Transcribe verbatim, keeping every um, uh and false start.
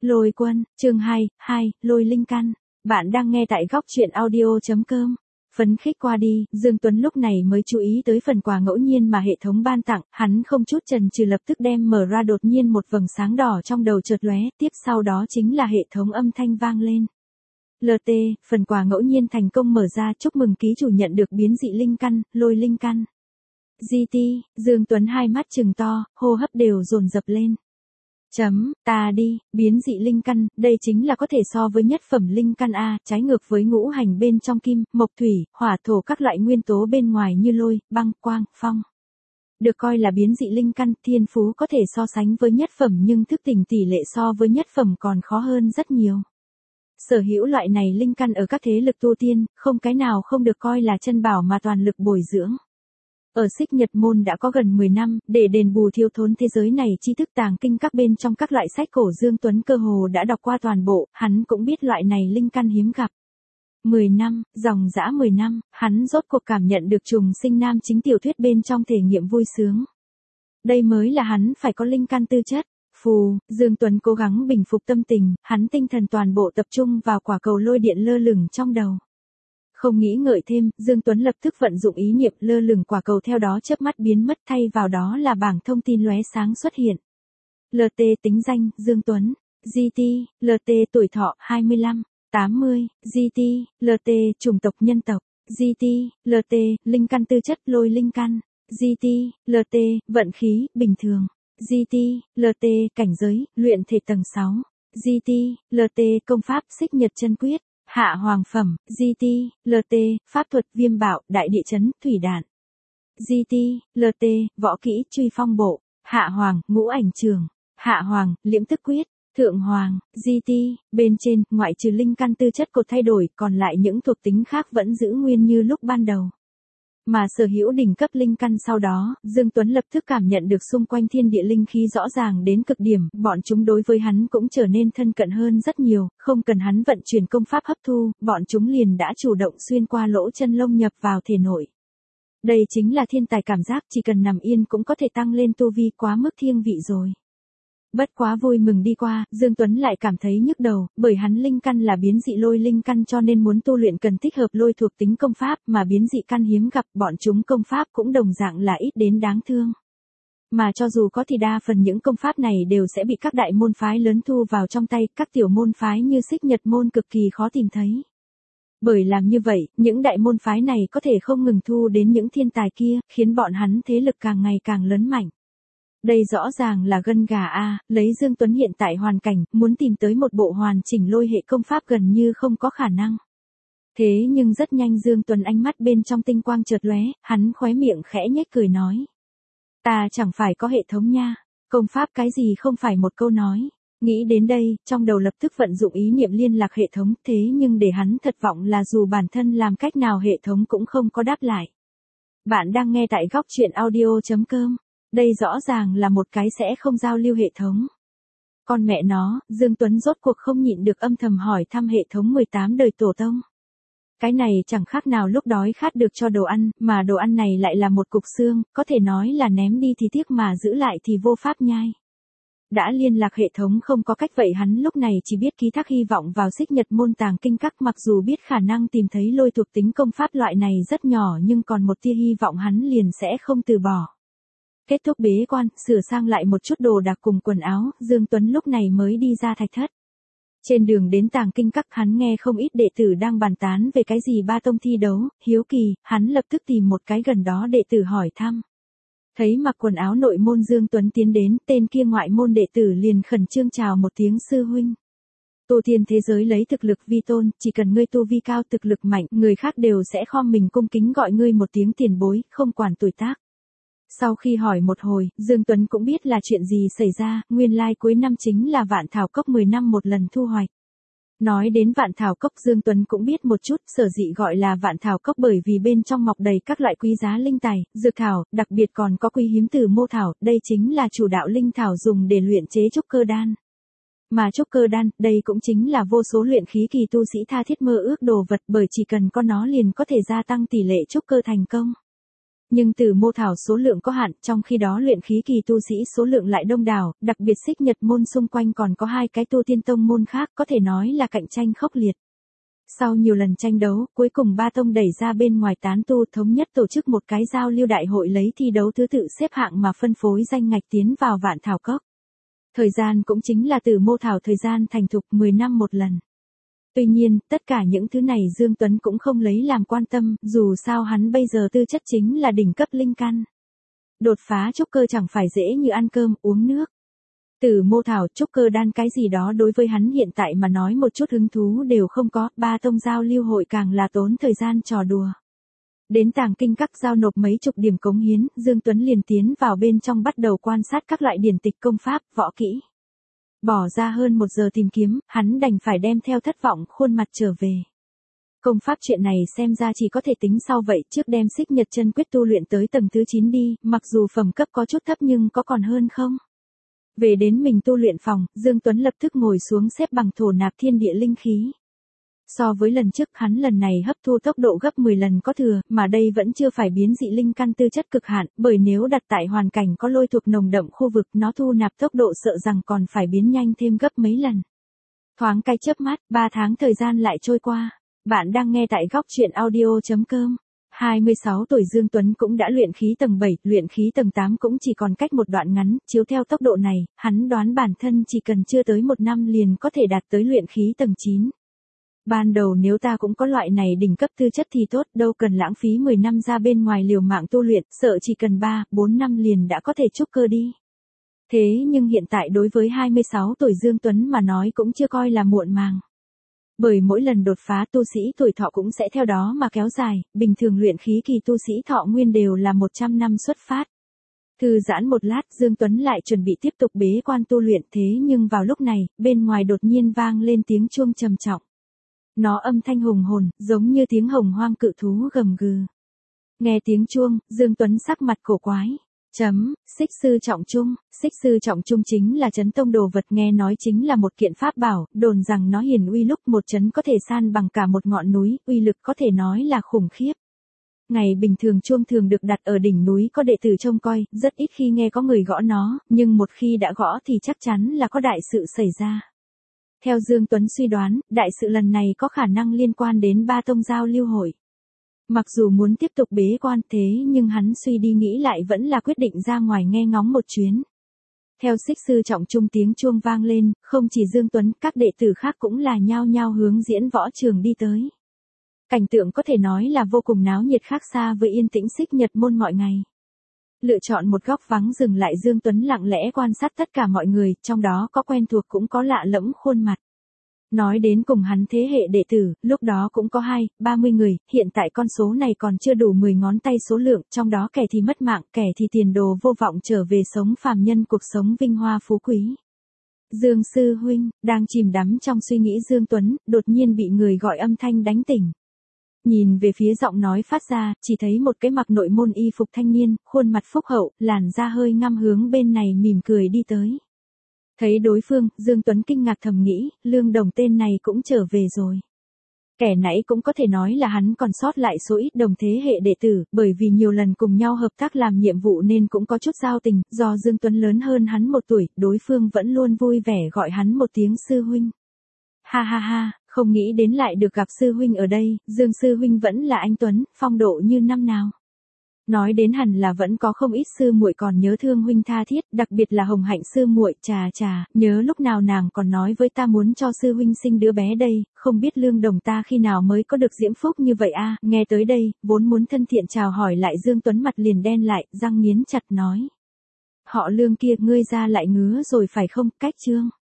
Lôi Quân, chương hai, hai, Lôi Linh Căn. Bạn đang nghe tại góc truyện audio.com. Phấn khích qua đi, Dương Tuấn lúc này mới chú ý tới phần quà ngẫu nhiên mà hệ thống ban tặng, hắn không chút chần chừ lập tức đem mở ra, đột nhiên một vầng sáng đỏ trong đầu chợt lóe, tiếp sau đó chính là hệ thống âm thanh vang lên. lờ tê, phần quà ngẫu nhiên thành công mở ra, chúc mừng ký chủ nhận được biến dị linh căn, Lôi Linh Căn. giê tê, Dương Tuấn hai mắt trừng to, hô hấp đều dồn dập lên. Chấm, ta đi, biến dị linh căn, đây chính là có thể so với nhất phẩm linh căn A, trái ngược với ngũ hành bên trong kim, mộc thủy, hỏa thổ các loại nguyên tố bên ngoài như lôi, băng, quang, phong. Được coi là biến dị linh căn, thiên phú có thể so sánh với nhất phẩm nhưng thức tỉnh tỷ lệ so với nhất phẩm còn khó hơn rất nhiều. Sở hữu loại này linh căn ở các thế lực tu tiên, không cái nào không được coi là chân bảo mà toàn lực bồi dưỡng. Ở Xích Nhật Môn đã có gần mười năm, để đền bù thiếu thốn thế giới này tri thức tàng kinh các bên trong các loại sách cổ, Dương Tuấn cơ hồ đã đọc qua toàn bộ, hắn cũng biết loại này linh căn hiếm gặp. mười năm, dòng dã mười năm, hắn rốt cuộc cảm nhận được trùng sinh nam chính tiểu thuyết bên trong thể nghiệm vui sướng. Đây mới là hắn phải có linh căn tư chất. Phù, Dương Tuấn cố gắng bình phục tâm tình, hắn tinh thần toàn bộ tập trung vào quả cầu lôi điện lơ lửng trong đầu. Không nghĩ ngợi thêm, Dương Tuấn lập tức vận dụng ý niệm, lơ lửng quả cầu theo đó chớp mắt biến mất, thay vào đó là bảng thông tin lóe sáng xuất hiện. lờ tê tính danh, Dương Tuấn. giê tê, lờ tê tuổi thọ, hai mươi lăm, tám mươi, giê tê, lờ tê chủng tộc nhân tộc. giê tê, lờ tê, linh căn tư chất, Lôi Linh Căn. giê tê, lờ tê, vận khí, bình thường. giê tê, lờ tê, cảnh giới, luyện thể tầng sáu. giê tê, lờ tê, công pháp, Xích Nhật Chân Quyết. Hạ hoàng phẩm, giê tê, lờ tê, pháp thuật, viêm bạo, đại địa chấn, thủy đạn. giê tê, lờ tê, võ kỹ, truy phong bộ. Hạ hoàng, ngũ ảnh trường. Hạ hoàng, liễm tức quyết. Thượng hoàng, giê tê, bên trên, ngoại trừ linh căn tư chất cột thay đổi, còn lại những thuộc tính khác vẫn giữ nguyên như lúc ban đầu. Mà sở hữu đỉnh cấp linh căn sau đó, Dương Tuấn lập tức cảm nhận được xung quanh thiên địa linh khí rõ ràng đến cực điểm, bọn chúng đối với hắn cũng trở nên thân cận hơn rất nhiều, không cần hắn vận chuyển công pháp hấp thu, bọn chúng liền đã chủ động xuyên qua lỗ chân lông nhập vào thể nội. Đây chính là thiên tài cảm giác, chỉ cần nằm yên cũng có thể tăng lên tu vi, quá mức thiên vị rồi. Bất quá vui mừng đi qua, Dương Tuấn lại cảm thấy nhức đầu, bởi hắn linh căn là biến dị lôi linh căn cho nên muốn tu luyện cần thích hợp lôi thuộc tính công pháp, mà biến dị căn hiếm gặp, bọn chúng công pháp cũng đồng dạng là ít đến đáng thương. Mà cho dù có thì đa phần những công pháp này đều sẽ bị các đại môn phái lớn thu vào trong tay, các tiểu môn phái như Xích Nhật Môn cực kỳ khó tìm thấy. Bởi làm như vậy, những đại môn phái này có thể không ngừng thu đến những thiên tài kia, khiến bọn hắn thế lực càng ngày càng lớn mạnh. Đây rõ ràng là gân gà a, lấy Dương Tuấn hiện tại hoàn cảnh, muốn tìm tới một bộ hoàn chỉnh lôi hệ công pháp gần như không có khả năng. Thế nhưng rất nhanh Dương Tuấn ánh mắt bên trong tinh quang chợt lóe, hắn khóe miệng khẽ nhếch cười nói. Ta chẳng phải có hệ thống nha, công pháp cái gì không phải một câu nói. Nghĩ đến đây, trong đầu lập tức vận dụng ý niệm liên lạc hệ thống, thế nhưng để hắn thất vọng là dù bản thân làm cách nào hệ thống cũng không có đáp lại. Bạn đang nghe tại góc truyện audio.com. Đây rõ ràng là một cái sẽ không giao lưu hệ thống. Con mẹ nó, Dương Tuấn rốt cuộc không nhịn được âm thầm hỏi thăm hệ thống mười tám đời tổ tông. Cái này chẳng khác nào lúc đói khát được cho đồ ăn, mà đồ ăn này lại là một cục xương, có thể nói là ném đi thì tiếc mà giữ lại thì vô pháp nhai. Đã liên lạc hệ thống không có cách vậy hắn lúc này chỉ biết ký thác hy vọng vào Xích Nhật Môn tàng kinh các, mặc dù biết khả năng tìm thấy lôi thuộc tính công pháp loại này rất nhỏ nhưng còn một tia hy vọng hắn liền sẽ không từ bỏ. Kết thúc bế quan, sửa sang lại một chút đồ đạc cùng quần áo, Dương Tuấn lúc này mới đi ra thạch thất. Trên đường đến tàng kinh các hắn nghe không ít đệ tử đang bàn tán về cái gì ba tông thi đấu, hiếu kỳ, hắn lập tức tìm một cái gần đó đệ tử hỏi thăm. Thấy mặc quần áo nội môn Dương Tuấn tiến đến, tên kia ngoại môn đệ tử liền khẩn trương chào một tiếng sư huynh. Tu tiên thế giới lấy thực lực vi tôn, chỉ cần ngươi tu vi cao thực lực mạnh, người khác đều sẽ khom mình cung kính gọi ngươi một tiếng tiền bối, không quản tuổi tác. Sau khi hỏi một hồi, Dương Tuấn cũng biết là chuyện gì xảy ra, nguyên lai like cuối năm chính là vạn thảo cốc mười năm một lần thu hoạch. Nói đến vạn thảo cốc Dương Tuấn cũng biết một chút, sở dĩ gọi là vạn thảo cốc bởi vì bên trong mọc đầy các loại quý giá linh tài, dược thảo, đặc biệt còn có quý hiếm từ mô thảo, đây chính là chủ đạo linh thảo dùng để luyện chế trúc cơ đan. Mà trúc cơ đan, đây cũng chính là vô số luyện khí kỳ tu sĩ tha thiết mơ ước đồ vật, bởi chỉ cần có nó liền có thể gia tăng tỷ lệ trúc cơ thành công. Nhưng Tử Mô Thảo số lượng có hạn, trong khi đó luyện khí kỳ tu sĩ số lượng lại đông đảo, đặc biệt Xích Nhật môn xung quanh còn có hai cái tu tiên tông môn khác, có thể nói là cạnh tranh khốc liệt. Sau nhiều lần tranh đấu, cuối cùng ba tông đẩy ra bên ngoài tán tu thống nhất tổ chức một cái giao lưu đại hội lấy thi đấu thứ tự xếp hạng mà phân phối danh ngạch tiến vào Vạn Thảo Cốc. Thời gian cũng chính là Tử Mô Thảo thời gian thành thục mười năm một lần. Tuy nhiên, tất cả những thứ này Dương Tuấn cũng không lấy làm quan tâm, dù sao hắn bây giờ tư chất chính là đỉnh cấp linh căn. Đột phá trúc cơ chẳng phải dễ như ăn cơm, uống nước. Tử Mô Thảo, trúc cơ đan cái gì đó đối với hắn hiện tại mà nói một chút hứng thú đều không có, ba tông giao lưu hội càng là tốn thời gian trò đùa. Đến Tàng Kinh Các giao nộp mấy chục điểm cống hiến, Dương Tuấn liền tiến vào bên trong bắt đầu quan sát các loại điển tịch công pháp, võ kỹ. Bỏ ra hơn một giờ tìm kiếm, hắn đành phải đem theo thất vọng khuôn mặt trở về. Công pháp chuyện này xem ra chỉ có thể tính sau vậy, trước đem Xích Nhật chân quyết tu luyện tới tầng thứ chín đi, mặc dù phẩm cấp có chút thấp nhưng có còn hơn không? Về đến mình tu luyện phòng, Dương Tuấn lập tức ngồi xuống xếp bằng thổ nạp thiên địa linh khí. So với lần trước, hắn lần này hấp thu tốc độ gấp mười lần có thừa, mà đây vẫn chưa phải biến dị linh căn tư chất cực hạn, bởi nếu đặt tại hoàn cảnh có lôi thuộc nồng đậm khu vực, nó thu nạp tốc độ sợ rằng còn phải biến nhanh thêm gấp mấy lần. Thoáng cái chớp mắt, ba tháng thời gian lại trôi qua. Bạn đang nghe tại góc truyện audio chấm com. hai mươi sáu tuổi Dương Tuấn cũng đã luyện khí tầng bảy, luyện khí tầng tám cũng chỉ còn cách một đoạn ngắn, chiếu theo tốc độ này, hắn đoán bản thân chỉ cần chưa tới một năm liền có thể đạt tới luyện khí tầng chín. Ban đầu nếu ta cũng có loại này đỉnh cấp tư chất thì tốt, đâu cần lãng phí mười năm ra bên ngoài liều mạng tu luyện, sợ chỉ cần ba, bốn năm liền đã có thể trúc cơ đi. Thế nhưng hiện tại đối với hai mươi sáu tuổi Dương Tuấn mà nói cũng chưa coi là muộn màng. Bởi mỗi lần đột phá tu sĩ tuổi thọ cũng sẽ theo đó mà kéo dài, bình thường luyện khí kỳ tu sĩ thọ nguyên đều là một trăm năm xuất phát. Thư giãn một lát, Dương Tuấn lại chuẩn bị tiếp tục bế quan tu luyện, thế nhưng vào lúc này, bên ngoài đột nhiên vang lên tiếng chuông trầm trọng. Nó âm thanh hùng hồn, giống như tiếng hồng hoang cự thú gầm gừ. Nghe tiếng chuông, Dương Tuấn sắc mặt cổ quái. Chấm, xích sư trọng trung, xích sư trọng trung chính là chấn tông đồ vật, nghe nói chính là một kiện pháp bảo, đồn rằng nó hiển uy lúc một chấn có thể san bằng cả một ngọn núi, uy lực có thể nói là khủng khiếp. Ngày bình thường chuông thường được đặt ở đỉnh núi có đệ tử trông coi, rất ít khi nghe có người gõ nó, nhưng một khi đã gõ thì chắc chắn là có đại sự xảy ra. Theo Dương Tuấn suy đoán, đại sự lần này có khả năng liên quan đến ba tông giao lưu hội. Mặc dù muốn tiếp tục bế quan thế nhưng hắn suy đi nghĩ lại vẫn là quyết định ra ngoài nghe ngóng một chuyến. Theo xích sư trọng trung tiếng chuông vang lên, không chỉ Dương Tuấn, các đệ tử khác cũng là nhao nhao hướng diễn võ trường đi tới. Cảnh tượng có thể nói là vô cùng náo nhiệt, khác xa với yên tĩnh Xích Nhật môn mọi ngày. Lựa chọn một góc vắng dừng lại, Dương Tuấn lặng lẽ quan sát tất cả mọi người, trong đó có quen thuộc cũng có lạ lẫm khuôn mặt. Nói đến cùng hắn thế hệ đệ tử, lúc đó cũng có hai, ba mươi người, hiện tại con số này còn chưa đủ mười ngón tay số lượng, trong đó kẻ thì mất mạng, kẻ thì tiền đồ vô vọng trở về sống phàm nhân cuộc sống vinh hoa phú quý. Dương sư huynh, đang chìm đắm trong suy nghĩ Dương Tuấn, đột nhiên bị người gọi âm thanh đánh tỉnh. Nhìn về phía giọng nói phát ra, chỉ thấy một cái mặc nội môn y phục thanh niên, khuôn mặt phúc hậu, làn da hơi ngăm hướng bên này mỉm cười đi tới. Thấy đối phương, Dương Tuấn kinh ngạc thầm nghĩ, Lương Đồng tên này cũng trở về rồi. Kẻ nãy cũng có thể nói là hắn còn sót lại số ít đồng thế hệ đệ tử, bởi vì nhiều lần cùng nhau hợp tác làm nhiệm vụ nên cũng có chút giao tình, do Dương Tuấn lớn hơn hắn một tuổi, đối phương vẫn luôn vui vẻ gọi hắn một tiếng sư huynh. Ha ha ha, không nghĩ đến lại được gặp sư huynh ở đây, Dương sư huynh vẫn là anh Tuấn, phong độ như năm nào. Nói đến hẳn là vẫn có không ít sư muội còn nhớ thương huynh tha thiết, đặc biệt là Hồng Hạnh sư muội, chà chà, nhớ lúc nào nàng còn nói với ta muốn cho sư huynh sinh đứa bé đây, không biết Lương Đồng ta khi nào mới có được diễm phúc như vậy a. Nghe tới đây, vốn muốn thân thiện chào hỏi lại Dương Tuấn mặt liền đen lại, răng nghiến chặt nói. Họ Lương kia ngươi ra lại ngứa rồi phải không, cách chương.